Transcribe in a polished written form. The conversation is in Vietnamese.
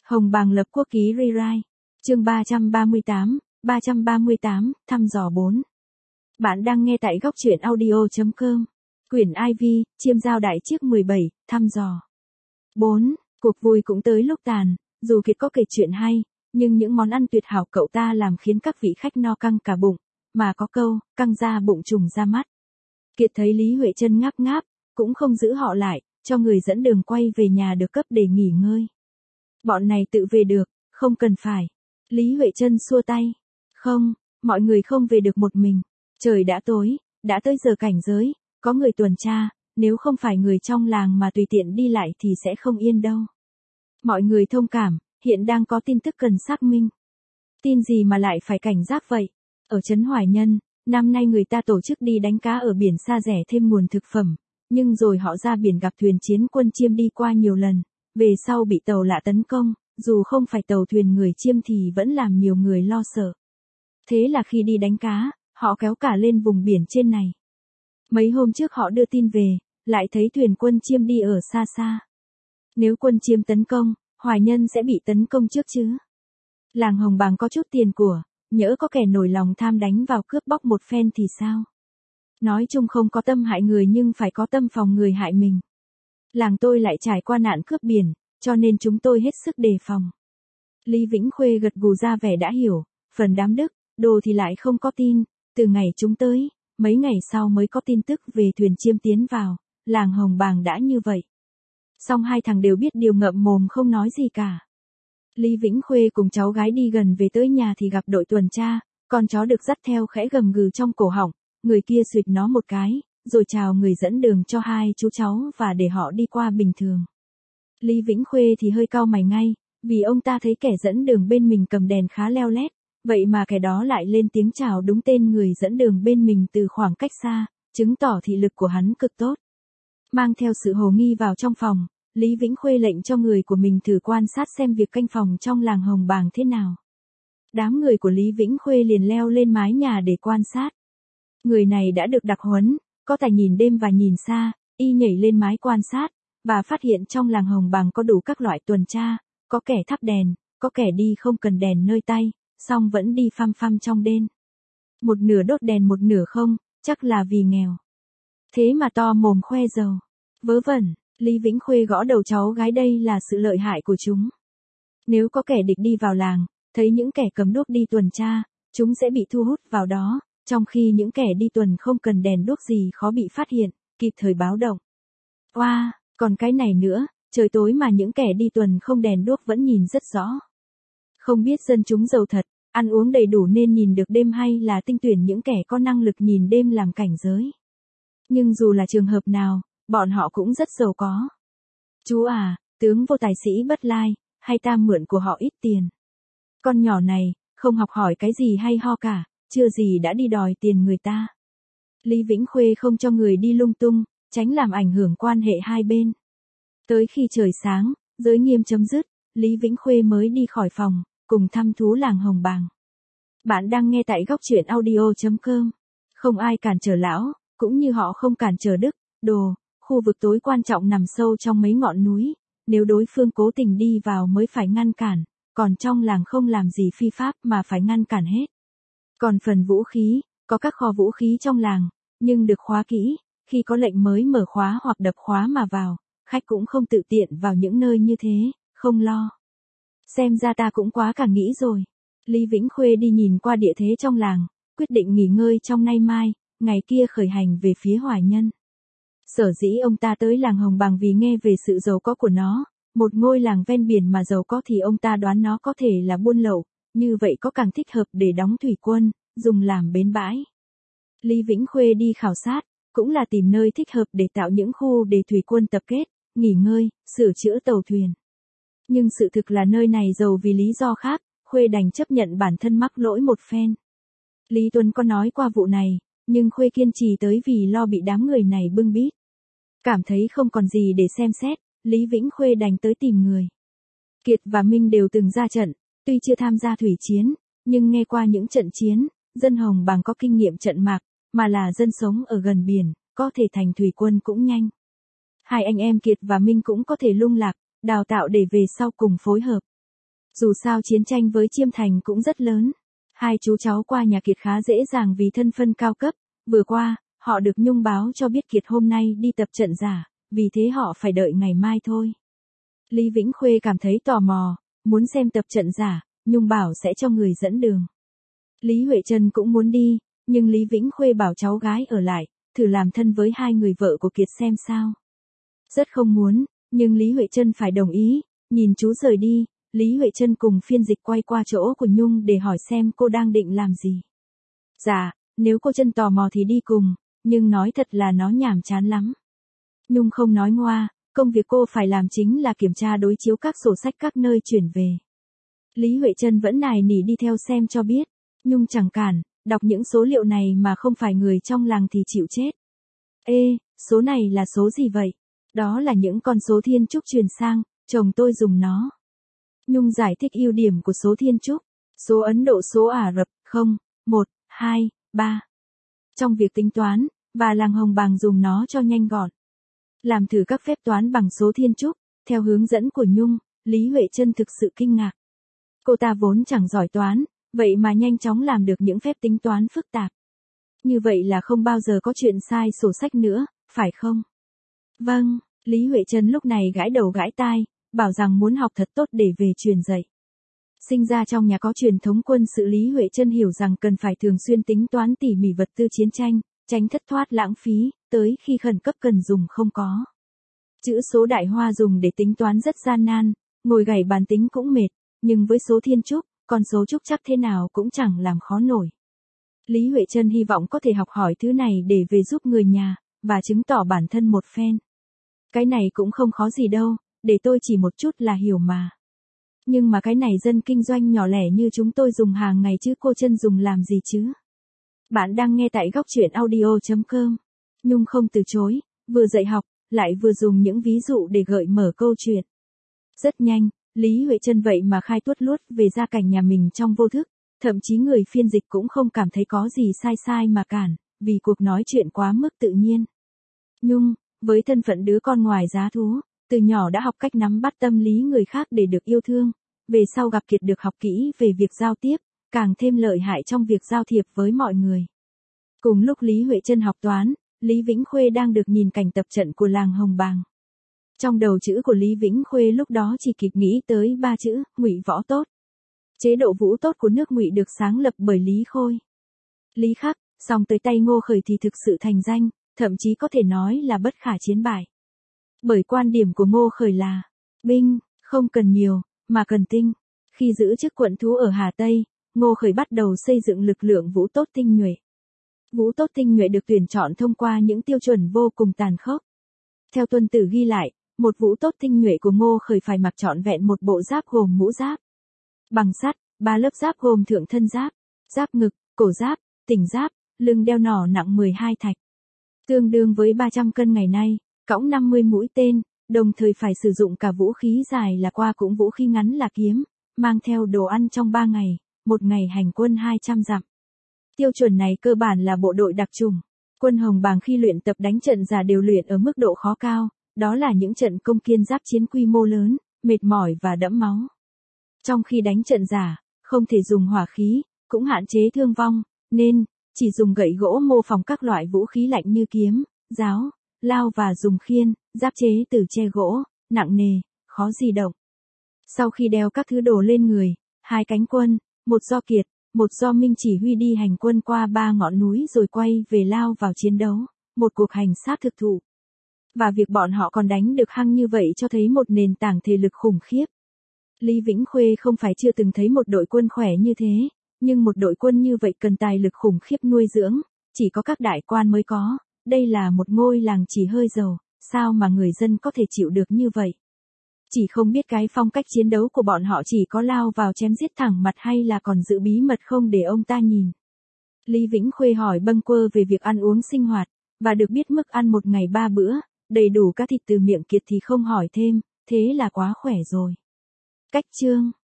Hồng Bàng lập quốc ký rewrite. Chương 338, thăm dò 4. Bạn đang nghe tại góc truyện audio.com. Quyển IV, chiêm giao đại chiếc 17, thăm dò. 4. Cuộc vui cũng tới lúc tàn, dù Kiệt có kể chuyện hay, nhưng những món ăn tuyệt hảo cậu ta làm khiến các vị khách no căng cả bụng, mà có câu, căng ra bụng trùng ra mắt. Kiệt thấy Lý Huệ Trân ngáp ngáp, cũng không giữ họ lại, cho người dẫn đường quay về nhà được cấp để nghỉ ngơi. Bọn này tự về được, không cần phải. Lý Huệ Trân xua tay. Không, mọi người không về được một mình. Trời đã tối, đã tới giờ cảnh giới, có người tuần tra, nếu không phải người trong làng mà tùy tiện đi lại thì sẽ không yên đâu. Mọi người thông cảm, hiện đang có tin tức cần xác minh. Tin gì mà lại phải cảnh giác vậy? Ở trấn Hoài Nhân, năm nay người ta tổ chức đi đánh cá ở biển xa rẻ thêm nguồn thực phẩm, nhưng rồi họ ra biển gặp thuyền chiến quân Chiêm đi qua nhiều lần, về sau bị tàu lạ tấn công, dù không phải tàu thuyền người Chiêm thì vẫn làm nhiều người lo sợ. Thế là khi đi đánh cá, họ kéo cả lên vùng biển trên này. Mấy hôm trước họ đưa tin về, lại thấy thuyền quân Chiêm đi ở xa xa. Nếu quân Chiêm tấn công, Hoài Nhân sẽ bị tấn công trước chứ. Làng Hồng Bàng có chút tiền của, nhỡ có kẻ nổi lòng tham đánh vào cướp bóc một phen thì sao? Nói chung không có tâm hại người nhưng phải có tâm phòng người hại mình. Làng tôi lại trải qua nạn cướp biển, cho nên chúng tôi hết sức đề phòng. Lý Vĩnh Khuê gật gù ra vẻ đã hiểu, phần đám Đức, Đồ thì lại không có tin, từ ngày chúng tới, mấy ngày sau mới có tin tức về thuyền Chiêm tiến vào, làng Hồng Bàng đã như vậy. Song hai thằng đều biết điều ngậm mồm không nói gì cả. Lý Vĩnh Khuê cùng cháu gái đi gần về tới nhà thì gặp đội tuần tra, con chó được dắt theo khẽ gầm gừ trong cổ họng, người kia xụt nó một cái, rồi chào người dẫn đường cho hai chú cháu và để họ đi qua bình thường. Lý Vĩnh Khuê thì hơi cau mày ngay, vì ông ta thấy kẻ dẫn đường bên mình cầm đèn khá leo lét, vậy mà kẻ đó lại lên tiếng chào đúng tên người dẫn đường bên mình từ khoảng cách xa, chứng tỏ thị lực của hắn cực tốt. Mang theo sự hồ nghi vào trong phòng, Lý Vĩnh Khuê lệnh cho người của mình thử quan sát xem việc canh phòng trong làng Hồng Bàng thế nào. Đám người của Lý Vĩnh Khuê liền leo lên mái nhà để quan sát. Người này đã được đặc huấn, có tài nhìn đêm và nhìn xa, y nhảy lên mái quan sát, và phát hiện trong làng Hồng Bàng có đủ các loại tuần tra, có kẻ thắp đèn, có kẻ đi không cần đèn nơi tay, song vẫn đi phăm phăm trong đêm. Một nửa đốt đèn một nửa không, chắc là vì nghèo. Thế mà to mồm khoe giàu. Vớ vẩn, Lý Vĩnh Khuê gõ đầu cháu gái đây là sự lợi hại của chúng. Nếu có kẻ địch đi vào làng, thấy những kẻ cầm đuốc đi tuần tra, chúng sẽ bị thu hút vào đó, trong khi những kẻ đi tuần không cần đèn đuốc gì khó bị phát hiện, kịp thời báo động. Oa, còn cái này nữa, trời tối mà những kẻ đi tuần không đèn đuốc vẫn nhìn rất rõ. Không biết dân chúng giàu thật, ăn uống đầy đủ nên nhìn được đêm hay là tinh tuyển những kẻ có năng lực nhìn đêm làm cảnh giới. Nhưng dù là trường hợp nào, bọn họ cũng rất giàu có. Chú à, tướng vô tài sĩ bất lai, hay ta mượn của họ ít tiền. Con nhỏ này, không học hỏi cái gì hay ho cả, chưa gì đã đi đòi tiền người ta. Lý Vĩnh Khuê không cho người đi lung tung, tránh làm ảnh hưởng quan hệ hai bên. Tới khi trời sáng, giới nghiêm chấm dứt, Lý Vĩnh Khuê mới đi khỏi phòng, cùng thăm thú làng Hồng Bàng. Bạn đang nghe tại góc truyện audio.com. Không ai cản trở lão, cũng như họ không cản trở Đức, Đồ, khu vực tối quan trọng nằm sâu trong mấy ngọn núi, nếu đối phương cố tình đi vào mới phải ngăn cản, còn trong làng không làm gì phi pháp mà phải ngăn cản hết. Còn phần vũ khí, có các kho vũ khí trong làng, nhưng được khóa kỹ, khi có lệnh mới mở khóa hoặc đập khóa mà vào, khách cũng không tự tiện vào những nơi như thế, không lo. Xem ra ta cũng quá cả nghĩ rồi. Lý Vĩnh Khuê đi nhìn qua địa thế trong làng, quyết định nghỉ ngơi trong nay mai, ngày kia khởi hành về phía Hoài Nhân. Sở dĩ ông ta tới làng Hồng Bàng vì nghe về sự giàu có của nó, một ngôi làng ven biển mà giàu có thì ông ta đoán nó có thể là buôn lậu, như vậy có càng thích hợp để đóng thủy quân, dùng làm bến bãi. Lý Vĩnh Khuê đi khảo sát, cũng là tìm nơi thích hợp để tạo những khu để thủy quân tập kết, nghỉ ngơi, sửa chữa tàu thuyền. Nhưng sự thực là nơi này giàu vì lý do khác, Khuê đành chấp nhận bản thân mắc lỗi một phen. Lý Tuấn có nói qua vụ này, nhưng Khuê kiên trì tới vì lo bị đám người này bưng bít. Cảm thấy không còn gì để xem xét, Lý Vĩnh Khuê đành tới tìm người. Kiệt và Minh đều từng ra trận, tuy chưa tham gia thủy chiến, nhưng nghe qua những trận chiến, dân Hồng Bàng có kinh nghiệm trận mạc, mà là dân sống ở gần biển, có thể thành thủy quân cũng nhanh. Hai anh em Kiệt và Minh cũng có thể lung lạc, đào tạo để về sau cùng phối hợp. Dù sao chiến tranh với Chiêm Thành cũng rất lớn. Hai chú cháu qua nhà Kiệt khá dễ dàng vì thân phân cao cấp. Vừa qua, họ được Nhung báo cho biết Kiệt hôm nay đi tập trận giả, vì thế họ phải đợi ngày mai thôi. Lý Vĩnh Khuê cảm thấy tò mò, muốn xem tập trận giả, Nhung bảo sẽ cho người dẫn đường. Lý Huệ Trân cũng muốn đi, nhưng Lý Vĩnh Khuê bảo cháu gái ở lại, thử làm thân với hai người vợ của Kiệt xem sao. Rất không muốn, nhưng Lý Huệ Trân phải đồng ý. Nhìn chú rời đi, Lý Huệ Trân cùng phiên dịch quay qua chỗ của Nhung để hỏi xem cô đang định làm gì. Dạ, nếu cô Trân tò mò thì đi cùng, nhưng nói thật là nó nhàm chán lắm. Nhung không nói ngoa, công việc cô phải làm chính là kiểm tra đối chiếu các sổ sách các nơi chuyển về. Lý Huệ Trân vẫn nài nỉ đi theo xem cho biết. Nhung chẳng cản, đọc những số liệu này mà không phải người trong làng thì chịu chết. Ê, số này là số gì vậy? Đó là những con số thiên chúc truyền sang, chồng tôi dùng nó. Nhung giải thích ưu điểm của số thiên chúc. Số Ấn Độ, số Ả Rập, 0, 1, 2, 3. Trong việc tính toán, và làng Hồng Bàng dùng nó cho nhanh gọn. Làm thử các phép toán bằng số thiên chúc, theo hướng dẫn của Nhung, Lý Huệ Trân thực sự kinh ngạc. Cô ta vốn chẳng giỏi toán, vậy mà nhanh chóng làm được những phép tính toán phức tạp. Như vậy là không bao giờ có chuyện sai sổ sách nữa, phải không? Vâng, Lý Huệ Trân lúc này gãi đầu gãi tai, bảo rằng muốn học thật tốt để về truyền dạy. Sinh ra trong nhà có truyền thống quân sự, Lý Huệ Trân hiểu rằng cần phải thường xuyên tính toán tỉ mỉ vật tư chiến tranh, tránh thất thoát lãng phí, tới khi khẩn cấp cần dùng không có. Chữ số đại hoa dùng để tính toán rất gian nan, ngồi gảy bàn tính cũng mệt, nhưng với số thiên chúc, con số trúc chắc thế nào cũng chẳng làm khó nổi. Lý Huệ Trân hy vọng có thể học hỏi thứ này để về giúp người nhà, và chứng tỏ bản thân một phen. Cái này cũng không khó gì đâu, để tôi chỉ một chút là hiểu mà. Nhưng mà cái này dân kinh doanh nhỏ lẻ như chúng tôi dùng hàng ngày chứ cô Trân dùng làm gì chứ? Bạn đang nghe tại góc truyện audio.com. Nhung không từ chối, vừa dạy học, lại vừa dùng những ví dụ để gợi mở câu chuyện. Rất nhanh, Lý Huệ Trân vậy mà khai tuốt luốt về gia cảnh nhà mình trong vô thức, thậm chí người phiên dịch cũng không cảm thấy có gì sai sai mà cản, vì cuộc nói chuyện quá mức tự nhiên. Nhung, với thân phận đứa con ngoài giá thú, từ nhỏ đã học cách nắm bắt tâm lý người khác để được yêu thương, về sau gặp Kiệt được học kỹ về việc giao tiếp, càng thêm lợi hại trong việc giao thiệp với mọi người. Cùng lúc Lý Huệ Trân học toán, Lý Vĩnh Khuê đang được nhìn cảnh tập trận của làng Hồng Bàng. Trong đầu chữ của Lý Vĩnh Khuê lúc đó chỉ kịp nghĩ tới 3 chữ, Ngụy Võ Tốt. Chế độ vũ tốt của nước Ngụy được sáng lập bởi Lý Khôi. Lý Khắc, song tới tay Ngô Khởi thì thực sự thành danh, thậm chí có thể nói là bất khả chiến bại. Bởi quan điểm của Ngô Khởi là, binh, không cần nhiều, mà cần tinh. Khi giữ chức quận thú ở Hà Tây, Ngô Khởi bắt đầu xây dựng lực lượng vũ tốt tinh nhuệ. Vũ tốt tinh nhuệ được tuyển chọn thông qua những tiêu chuẩn vô cùng tàn khốc. Theo Tuân Tử ghi lại, một vũ tốt tinh nhuệ của Ngô Khởi phải mặc trọn vẹn một bộ giáp gồm mũ giáp bằng sắt, 3 lớp giáp gồm thượng thân giáp, giáp ngực, cổ giáp, tỉnh giáp, lưng đeo nỏ nặng 12 thạch. Tương đương với 300 cân ngày nay, cõng 50 mũi tên, đồng thời phải sử dụng cả vũ khí dài là qua cũng vũ khí ngắn là kiếm, mang theo đồ ăn trong 3 ngày, một ngày hành quân 200 dặm. Tiêu chuẩn này cơ bản là bộ đội đặc chủng. Quân Hồng Bàng khi luyện tập đánh trận giả đều luyện ở mức độ khó cao, đó là những trận công kiên giáp chiến quy mô lớn, mệt mỏi và đẫm máu. Trong khi đánh trận giả, không thể dùng hỏa khí, cũng hạn chế thương vong, nên chỉ dùng gậy gỗ mô phỏng các loại vũ khí lạnh như kiếm, giáo, lao và dùng khiên, giáp chế từ tre gỗ, nặng nề, khó di động. Sau khi đeo các thứ đồ lên người, 2 cánh quân, một do Kiệt, một do Minh chỉ huy đi hành quân qua 3 ngọn núi rồi quay về lao vào chiến đấu, một cuộc hành sát thực thụ. Và việc bọn họ còn đánh được hăng như vậy cho thấy một nền tảng thể lực khủng khiếp. Lý Vĩnh Khuê không phải chưa từng thấy một đội quân khỏe như thế, nhưng một đội quân như vậy cần tài lực khủng khiếp nuôi dưỡng, chỉ có các đại quan mới có, đây là một ngôi làng chỉ hơi giàu, sao mà người dân có thể chịu được như vậy? Chỉ không biết cái phong cách chiến đấu của bọn họ chỉ có lao vào chém giết thẳng mặt hay là còn giữ bí mật không để ông ta nhìn. Lý Vĩnh Khuê hỏi bâng quơ về việc ăn uống sinh hoạt, và được biết mức ăn một ngày 3 bữa, đầy đủ cá thịt từ miệng Kiệt thì không hỏi thêm, thế là quá khỏe rồi. Cách chương